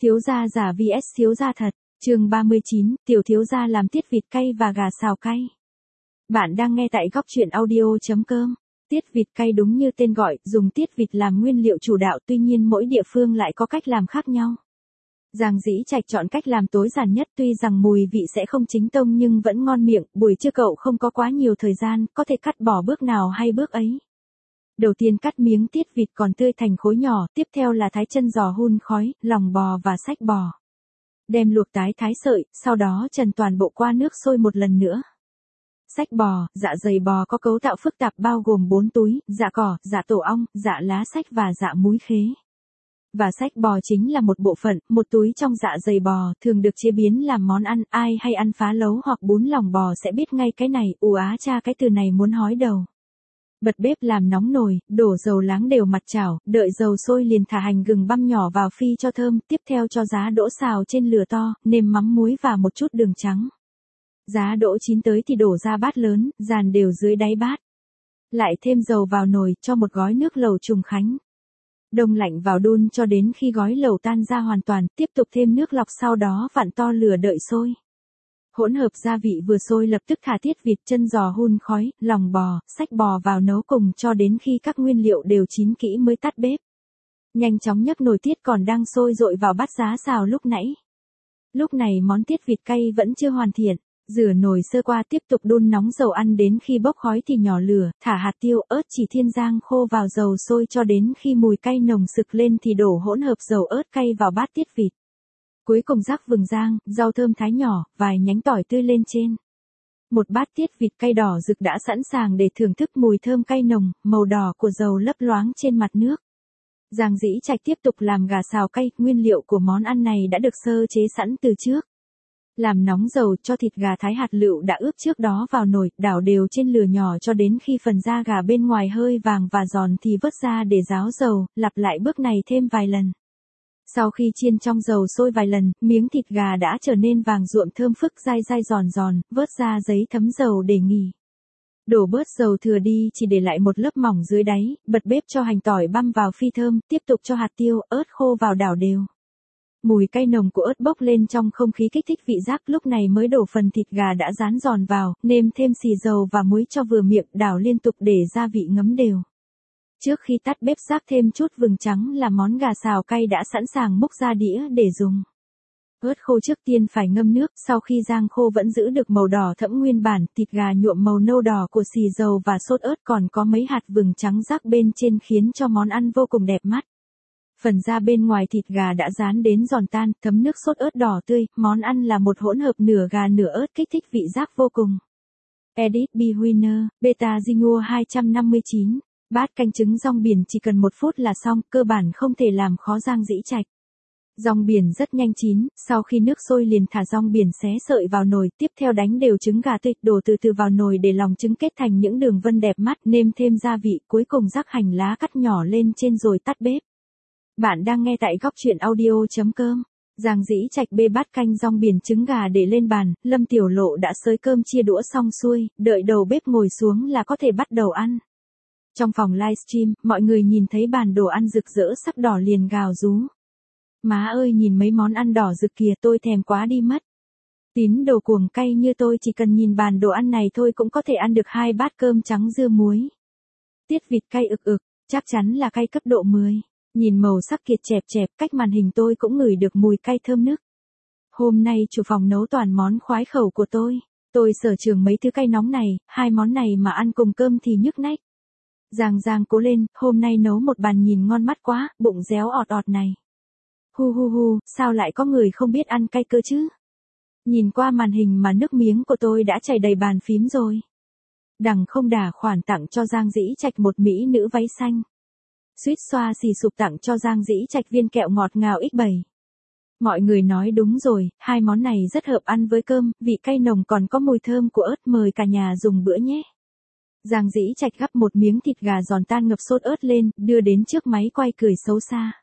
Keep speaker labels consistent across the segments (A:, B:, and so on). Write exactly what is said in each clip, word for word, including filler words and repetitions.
A: Thiếu gia giả vs thiếu gia thật, chương ba mươi chín, tiểu thiếu gia làm tiết vịt cay và gà xào cay. Bạn đang nghe tại góc truyện audio chấm com. Tiết vịt cay đúng như tên gọi, dùng tiết vịt làm nguyên liệu chủ đạo, tuy nhiên mỗi địa phương lại có cách làm khác nhau. Giang Dĩ Trạch chọn cách làm tối giản nhất, tuy rằng mùi vị sẽ không chính tông nhưng vẫn ngon miệng. Buổi trưa cậu không có quá nhiều thời gian, có thể cắt bỏ bước nào hay bước ấy. Đầu tiên cắt miếng tiết vịt còn tươi thành khối nhỏ, tiếp theo là thái chân giò hun khói, lòng bò và sách bò. Đem luộc tái thái sợi, sau đó trần toàn bộ qua nước sôi một lần nữa. Sách bò, dạ dày bò có cấu tạo phức tạp bao gồm bốn túi, dạ cỏ, dạ tổ ong, dạ lá sách và dạ múi khế. Và sách bò chính là một bộ phận, một túi trong dạ dày bò, thường được chế biến làm món ăn, ai hay ăn phá lấu hoặc bún lòng bò sẽ biết ngay cái này, ù á cha cái từ này muốn hói đầu. Bật bếp làm nóng nồi, đổ dầu láng đều mặt chảo, đợi dầu sôi liền thả hành gừng băm nhỏ vào phi cho thơm, tiếp theo cho giá đỗ xào trên lửa to, nêm mắm muối và một chút đường trắng. Giá đỗ chín tới thì đổ ra bát lớn, dàn đều dưới đáy bát. Lại thêm dầu vào nồi, cho một gói nước lẩu trùng khánh. Đông lạnh vào đun cho đến khi gói lẩu tan ra hoàn toàn, tiếp tục thêm nước lọc sau đó vặn to lửa đợi sôi. Hỗn hợp gia vị vừa sôi lập tức thả tiết vịt, chân giò hun khói, lòng bò, sách bò vào nấu cùng cho đến khi các nguyên liệu đều chín kỹ mới tắt bếp. Nhanh chóng nhấc nồi tiết còn đang sôi dội vào bát giá xào lúc nãy. Lúc này món tiết vịt cay vẫn chưa hoàn thiện. Rửa nồi sơ qua tiếp tục đun nóng dầu ăn đến khi bốc khói thì nhỏ lửa, thả hạt tiêu, ớt chỉ thiên giang khô vào dầu sôi cho đến khi mùi cay nồng sực lên thì đổ hỗn hợp dầu ớt cay vào bát tiết vịt. Cuối cùng rắc vừng rang, rau thơm thái nhỏ, vài nhánh tỏi tươi lên trên. Một bát tiết vịt cay đỏ rực đã sẵn sàng để thưởng thức mùi thơm cay nồng, màu đỏ của dầu lấp loáng trên mặt nước. Giang Dĩ Trạch tiếp tục làm gà xào cay, nguyên liệu của món ăn này đã được sơ chế sẵn từ trước. Làm nóng dầu, cho thịt gà thái hạt lựu đã ướp trước đó vào nồi, đảo đều trên lửa nhỏ cho đến khi phần da gà bên ngoài hơi vàng và giòn thì vớt ra để ráo dầu, lặp lại bước này thêm vài lần. Sau khi chiên trong dầu sôi vài lần, miếng thịt gà đã trở nên vàng ruộm thơm phức dai dai giòn giòn, vớt ra giấy thấm dầu để nghỉ. Đổ bớt dầu thừa đi chỉ để lại một lớp mỏng dưới đáy, bật bếp cho hành tỏi băm vào phi thơm, tiếp tục cho hạt tiêu, ớt khô vào đảo đều. Mùi cay nồng của ớt bốc lên trong không khí kích thích vị giác, lúc này mới đổ phần thịt gà đã rán giòn vào, nêm thêm xì dầu và muối cho vừa miệng, đảo liên tục để gia vị ngấm đều. Trước khi tắt bếp rắc thêm chút vừng trắng là món gà xào cay đã sẵn sàng múc ra đĩa để dùng. Ớt khô trước tiên phải ngâm nước, sau khi rang khô vẫn giữ được màu đỏ thẫm nguyên bản, thịt gà nhuộm màu nâu đỏ của xì dầu và sốt ớt còn có mấy hạt vừng trắng rắc bên trên khiến cho món ăn vô cùng đẹp mắt. Phần da bên ngoài thịt gà đã rán đến giòn tan, thấm nước sốt ớt đỏ tươi, món ăn là một hỗn hợp nửa gà nửa ớt kích thích vị giác vô cùng. Edit B. Winner, Beta Zinua hai trăm năm mươi chín, bát canh trứng rong biển chỉ cần một phút là xong, cơ bản không thể làm khó Giang Dĩ Trạch. Rong biển rất nhanh chín, sau khi nước sôi liền thả rong biển xé sợi vào nồi, tiếp theo đánh đều trứng gà tươi, đổ từ từ vào nồi để lòng trứng kết thành những đường vân đẹp mắt, nêm thêm gia vị, cuối cùng rắc hành lá cắt nhỏ lên trên rồi tắt bếp. Bạn đang nghe tại góc truyện audio chấm com. Giang Dĩ Trạch bê bát canh rong biển trứng gà để lên bàn, Lâm Tiểu Lộ đã xới cơm chia đũa xong xuôi, đợi đầu bếp ngồi xuống là có thể bắt đầu ăn. Trong phòng livestream, mọi người nhìn thấy bàn đồ ăn rực rỡ sắc đỏ liền gào rú. Má ơi nhìn mấy món ăn đỏ rực kìa, tôi thèm quá đi mất. Tín đồ cuồng cay như tôi chỉ cần nhìn bàn đồ ăn này thôi cũng có thể ăn được hai bát cơm trắng dưa muối. Tiết vịt cay ực ực, chắc chắn là cay cấp độ mười. Nhìn màu sắc kiệt chẹp chẹp, cách màn hình tôi cũng ngửi được mùi cay thơm nức. Hôm nay chủ phòng nấu toàn món khoái khẩu của tôi. Tôi sở trường mấy thứ cay nóng này, hai món này mà ăn cùng cơm thì nhức nách. Giang Giang cố lên, hôm nay nấu một bàn nhìn ngon mắt quá, bụng réo ọt ọt này. Hu hu hu, sao lại có người không biết ăn cay cơ chứ? Nhìn qua màn hình mà nước miếng của tôi đã chảy đầy bàn phím rồi. Đằng không đà khoản tặng cho Giang Dĩ Trạch một mỹ nữ váy xanh. Suýt xoa xì sụp tặng cho Giang Dĩ Trạch viên kẹo ngọt ngào ích bảy. Mọi người nói đúng rồi, hai món này rất hợp ăn với cơm, vị cay nồng còn có mùi thơm của ớt, mời cả nhà dùng bữa nhé. Giang Dĩ Trạch gắp một miếng thịt gà giòn tan ngập sốt ớt lên, đưa đến trước máy quay cười xấu xa.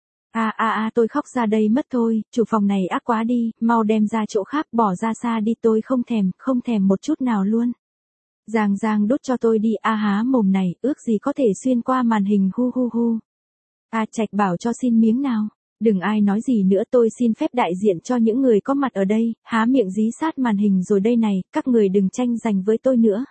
A: A a a tôi khóc ra đây mất thôi, chủ phòng này ác quá đi, mau đem ra chỗ khác, bỏ ra xa đi, tôi không thèm, không thèm một chút nào luôn. Giang Giang đốt cho tôi đi, a há mồm này, ước gì có thể xuyên qua màn hình hu hu hu. A Trạch bảo cho xin miếng nào. Đừng ai nói gì nữa, tôi xin phép đại diện cho những người có mặt ở đây, há miệng dí sát màn hình rồi đây này, các người đừng tranh giành với tôi nữa.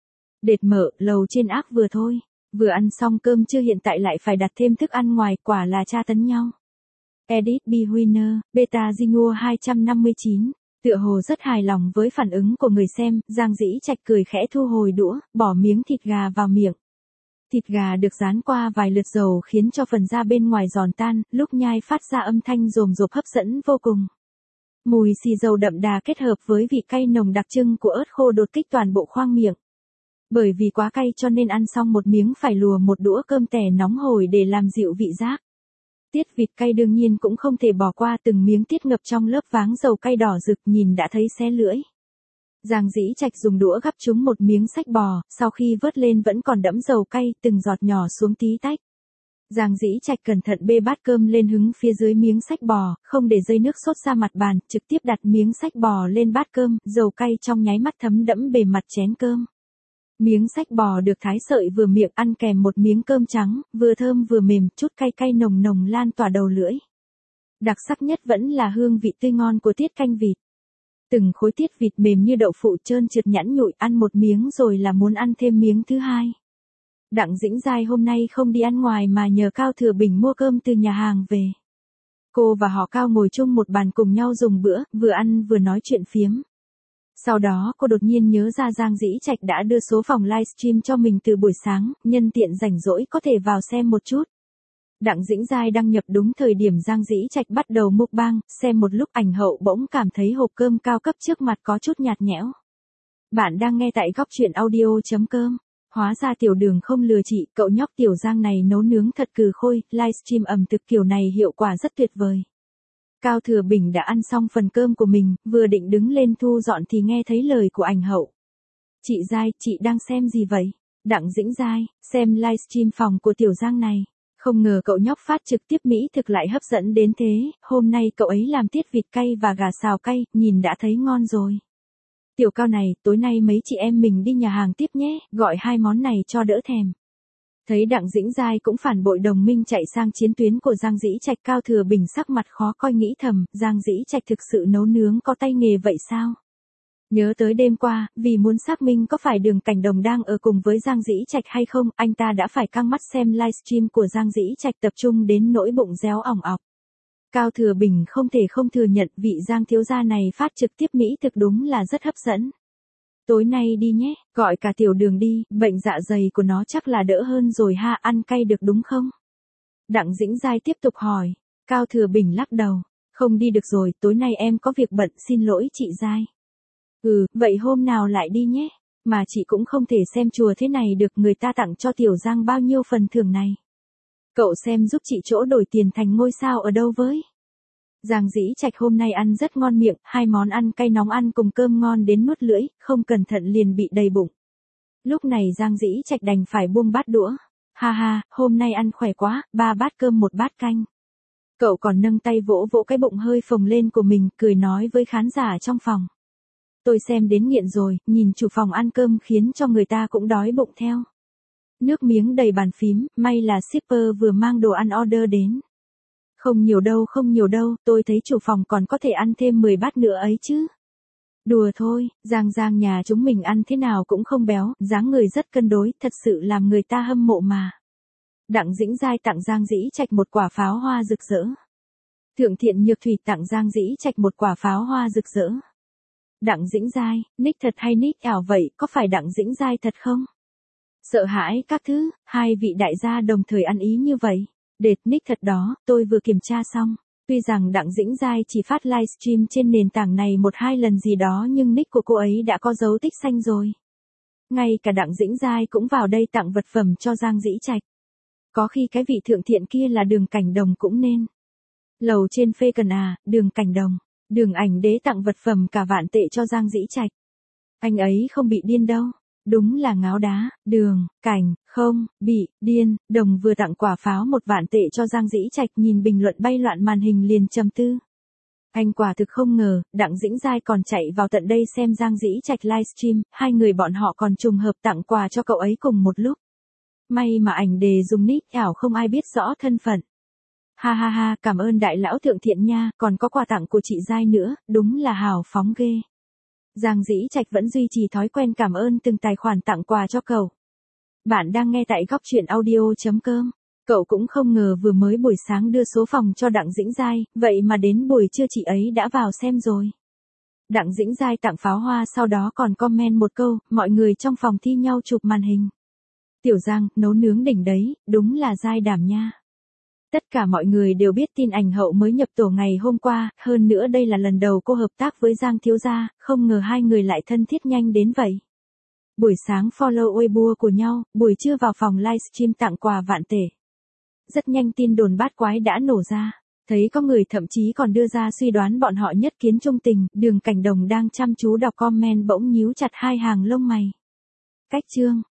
A: Đệt mở, lầu trên áp vừa thôi, vừa ăn xong cơm chưa hiện tại lại phải đặt thêm thức ăn ngoài, quả là tra tấn nhau. Edit B. Winner, Beta Zinua hai trăm năm mươi chín, tựa hồ rất hài lòng với phản ứng của người xem, Giang Dĩ Trạch cười khẽ thu hồi đũa, bỏ miếng thịt gà vào miệng. Thịt gà được rán qua vài lượt dầu khiến cho phần da bên ngoài giòn tan, lúc nhai phát ra âm thanh rồm rộp hấp dẫn vô cùng. Mùi xì dầu đậm đà kết hợp với vị cay nồng đặc trưng của ớt khô đột kích toàn bộ khoang miệng. Bởi vì quá cay cho nên ăn xong một miếng phải lùa một đũa cơm tẻ nóng hổi để làm dịu vị giác. Tiết vịt cay đương nhiên cũng không thể bỏ qua, từng miếng tiết ngập trong lớp váng dầu cay đỏ rực nhìn đã thấy xé lưỡi. Giang Dĩ Trạch dùng đũa gắp trúng một miếng sách bò, sau khi vớt lên vẫn còn đẫm dầu cay, từng giọt nhỏ xuống tí tách. Giang Dĩ Trạch cẩn thận bê bát cơm lên hứng phía dưới miếng sách bò, không để dây nước sốt ra mặt bàn, trực tiếp đặt miếng sách bò lên bát cơm, dầu cay trong nháy mắt thấm đẫm bề mặt chén cơm. Miếng sách bò được thái sợi vừa miệng, ăn kèm một miếng cơm trắng, vừa thơm vừa mềm, chút cay cay nồng nồng lan tỏa đầu lưỡi. Đặc sắc nhất vẫn là hương vị tươi ngon của tiết canh vịt. Từng khối tiết vịt mềm như đậu phụ trơn trượt nhẵn nhụi, ăn một miếng rồi là muốn ăn thêm miếng thứ hai. Đặng Dĩnh Giai hôm nay không đi ăn ngoài mà nhờ Cao Thừa Bình mua cơm từ nhà hàng về. Cô và họ Cao ngồi chung một bàn cùng nhau dùng bữa, vừa ăn vừa nói chuyện phiếm. Sau đó cô đột nhiên nhớ ra Giang Dĩ Trạch đã đưa số phòng livestream cho mình từ buổi sáng, nhân tiện rảnh rỗi có thể vào xem một chút. Đặng Dĩnh Giai đăng nhập đúng thời điểm Giang Dĩ Trạch bắt đầu mukbang, xem một lúc ảnh hậu bỗng cảm thấy hộp cơm cao cấp trước mặt có chút nhạt nhẽo. Bạn đang nghe tại góc truyện audio.com. Hóa ra Tiểu Đường không lừa chị, cậu nhóc Tiểu Giang này nấu nướng thật cừ khôi, livestream ẩm thực kiểu này hiệu quả rất tuyệt vời. Cao Thừa Bình đã ăn xong phần cơm của mình, vừa định đứng lên thu dọn thì nghe thấy lời của ảnh hậu. Chị Giai, chị đang xem gì vậy? Đặng Dĩnh Giai, xem livestream phòng của Tiểu Giang này. Không ngờ cậu nhóc phát trực tiếp mỹ thực lại hấp dẫn đến thế, hôm nay cậu ấy làm tiết vịt cay và gà xào cay, nhìn đã thấy ngon rồi. Tiểu Cao này, tối nay mấy chị em mình đi nhà hàng tiếp nhé, gọi hai món này cho đỡ thèm. Thấy Đặng Dĩnh Giai cũng phản bội đồng minh chạy sang chiến tuyến của Giang Dĩ Trạch, Cao Thừa Bình sắc mặt khó coi nghĩ thầm, Giang Dĩ Trạch thực sự nấu nướng có tay nghề vậy sao? Nhớ tới đêm qua, vì muốn xác minh có phải Đường Cảnh Đồng đang ở cùng với Giang Dĩ Trạch hay không, anh ta đã phải căng mắt xem livestream của Giang Dĩ Trạch tập trung đến nỗi bụng réo ỏng ọc. Cao Thừa Bình không thể không thừa nhận vị Giang thiếu gia này phát trực tiếp mỹ thực đúng là rất hấp dẫn. Tối nay đi nhé, gọi cả Tiểu Đường đi, bệnh dạ dày của nó chắc là đỡ hơn rồi ha, ăn cay được đúng không? Đặng Dĩnh Giai tiếp tục hỏi. Cao Thừa Bình lắc đầu, không đi được rồi, tối nay em có việc bận, xin lỗi chị Giai. Ừ, vậy hôm nào lại đi nhé, mà chị cũng không thể xem chùa thế này được, người ta tặng cho Tiểu Giang bao nhiêu phần thưởng này. Cậu xem giúp chị chỗ đổi tiền thành ngôi sao ở đâu với? Giang Dĩ Trạch hôm nay ăn rất ngon miệng, hai món ăn cay nóng ăn cùng cơm ngon đến nuốt lưỡi, không cẩn thận liền bị đầy bụng. Lúc này Giang Dĩ Trạch đành phải buông bát đũa. Ha ha, hôm nay ăn khỏe quá, ba bát cơm một bát canh. Cậu còn nâng tay vỗ vỗ cái bụng hơi phồng lên của mình, cười nói với khán giả trong phòng. Tôi xem đến nghiện rồi, nhìn chủ phòng ăn cơm khiến cho người ta cũng đói bụng theo. Nước miếng đầy bàn phím, may là shipper vừa mang đồ ăn order đến. Không nhiều đâu, không nhiều đâu, tôi thấy chủ phòng còn có thể ăn thêm mười bát nữa ấy chứ. Đùa thôi, Giang Giang nhà chúng mình ăn thế nào cũng không béo, dáng người rất cân đối, thật sự làm người ta hâm mộ mà. Đặng Dĩnh Giai tặng Giang Dĩ Trạch một quả pháo hoa rực rỡ. Thượng Thiện Nhược Thủy tặng Giang Dĩ Trạch một quả pháo hoa rực rỡ. Đặng Dĩnh Giai, nick thật hay nick ảo vậy, có phải Đặng Dĩnh Giai thật không? Sợ hãi các thứ, hai vị đại gia đồng thời ăn ý như vậy. Đệt nick thật đó, tôi vừa kiểm tra xong. Tuy rằng Đặng Dĩnh Giai chỉ phát livestream trên nền tảng này một hai lần gì đó nhưng nick của cô ấy đã có dấu tích xanh rồi. Ngay cả Đặng Dĩnh Giai cũng vào đây tặng vật phẩm cho Giang Dĩ Trạch. Có khi cái vị thượng thiện kia là Đường Cảnh Đồng cũng nên. Lầu trên phê cần à, Đường Cảnh Đồng. Đường Ảnh Đế tặng vật phẩm cả vạn tệ cho Giang Dĩ Trạch. Anh ấy không bị điên đâu. Đúng là ngáo đá, Đường, Cảnh, không, bị, điên, Đồng vừa tặng quả pháo một vạn tệ cho Giang Dĩ Trạch, nhìn bình luận bay loạn màn hình liền trầm tư. Anh quả thực không ngờ, Đặng Dĩnh Giai còn chạy vào tận đây xem Giang Dĩ Trạch livestream, hai người bọn họ còn trùng hợp tặng quà cho cậu ấy cùng một lúc. May mà Ảnh Đề dùng nick ảo không ai biết rõ thân phận. Ha ha ha, cảm ơn đại lão thượng thiện nha, còn có quà tặng của chị Giai nữa, đúng là hào phóng ghê. Giang Dĩ Trạch vẫn duy trì thói quen cảm ơn từng tài khoản tặng quà cho cậu. Bạn đang nghe tại góc truyện audio.com. Cậu cũng không ngờ vừa mới buổi sáng đưa số phòng cho Đặng Dĩnh Giai, vậy mà đến buổi trưa chị ấy đã vào xem rồi. Đặng Dĩnh Giai tặng pháo hoa sau đó còn comment một câu, mọi người trong phòng thi nhau chụp màn hình. Tiểu Giang, nấu nướng đỉnh đấy, đúng là Giai đảm nha. Tất cả mọi người đều biết tin ảnh hậu mới nhập tổ ngày hôm qua, hơn nữa đây là lần đầu cô hợp tác với Giang thiếu gia, không ngờ hai người lại thân thiết nhanh đến vậy. Buổi sáng follow Weibo của nhau, buổi trưa vào phòng livestream tặng quà vạn tể. Rất nhanh tin đồn bát quái đã nổ ra, thấy có người thậm chí còn đưa ra suy đoán bọn họ nhất kiến trung tình, Đường Cảnh Đồng đang chăm chú đọc comment bỗng nhíu chặt hai hàng lông mày. Cách chương